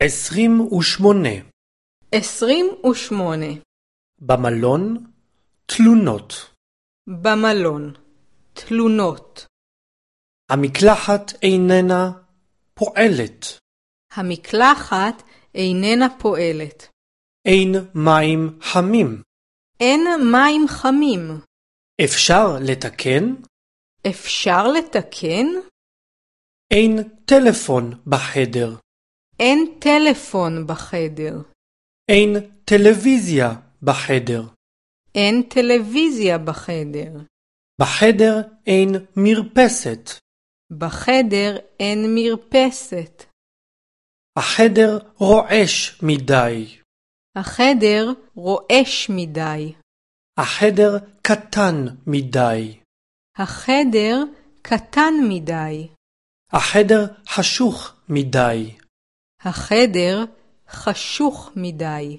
28. 28. במלון תלונות. במלון תלונות. המקלחת איננה פועלת. המקלחת איננה פועלת. אין מים חמים. אין מים חמים. אפשר לתקן? אפשר לתקן? אין טלפון בחדר. אין טלפון בחדר. אין טלוויזיה בחדר. אין טלוויזיה בחדר. בחדר אין מרפסת. בחדר אין מרפסת. החדר רועש מדי. החדר רועש מדי. החדר קטן מדי. החדר קטן מדי. החדר חשוך מדי. החדר חשוך מדי.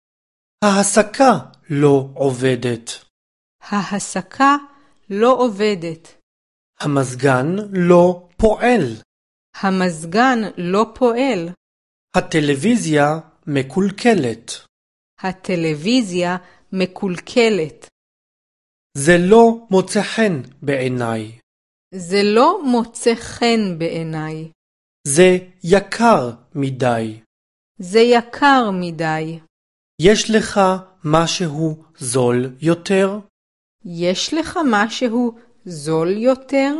ההסקה לא עובדת. ההסקה לא עובדת. המזגן לא פועל. המזגן לא פועל. הטלוויזיה מקולקלת. הטלוויזיה מקולקלת. זה לא מוצא חן בעיניי. זה לא מוצא חן בעיניי. זה יקר מדי. זה יקר מדי. יש לך משהו זול יותר? יש לך משהו זול יותר?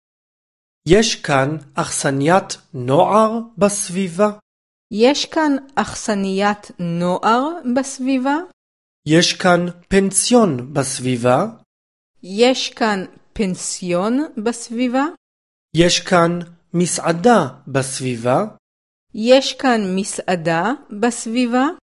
יש כאן אכסניית נוער בסביבה? יש כאן אכסניית נוער בסביבה? יש כאן פנסיון בסביבה? יש כאן פנסיון בסביבה? יש כאן מסעדה בסביבה? יש כאן מסעדה בסביבה?